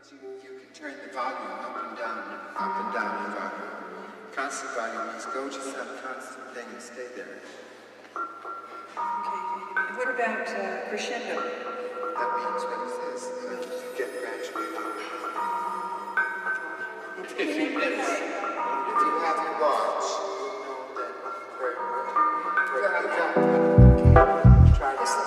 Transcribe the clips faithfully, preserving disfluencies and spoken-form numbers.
You, you can turn the volume up and down, up and down the volume. Constant volume means go to some constant thing and stay there. Okay. And what about uh, crescendo? That means what is this? Uh, you get gradually lower. If you, if, if you have your watch, you'll know that where, where, where the volume. Okay. Try this.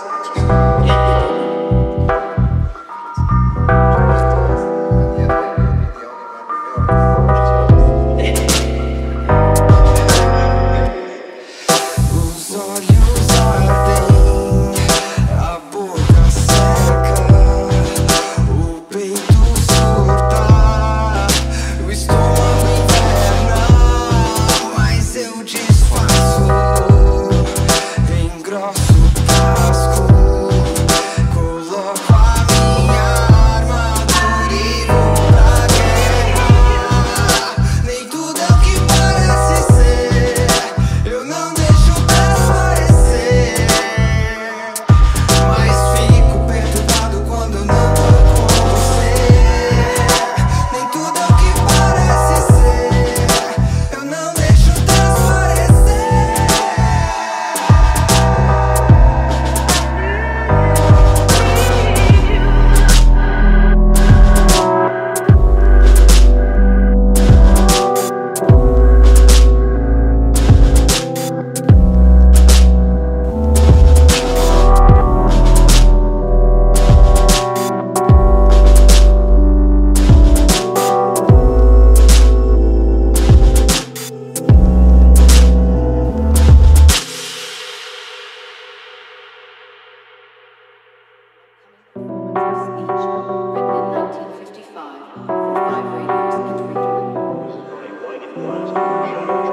Written in nineteen fifty-five for five radios and radio.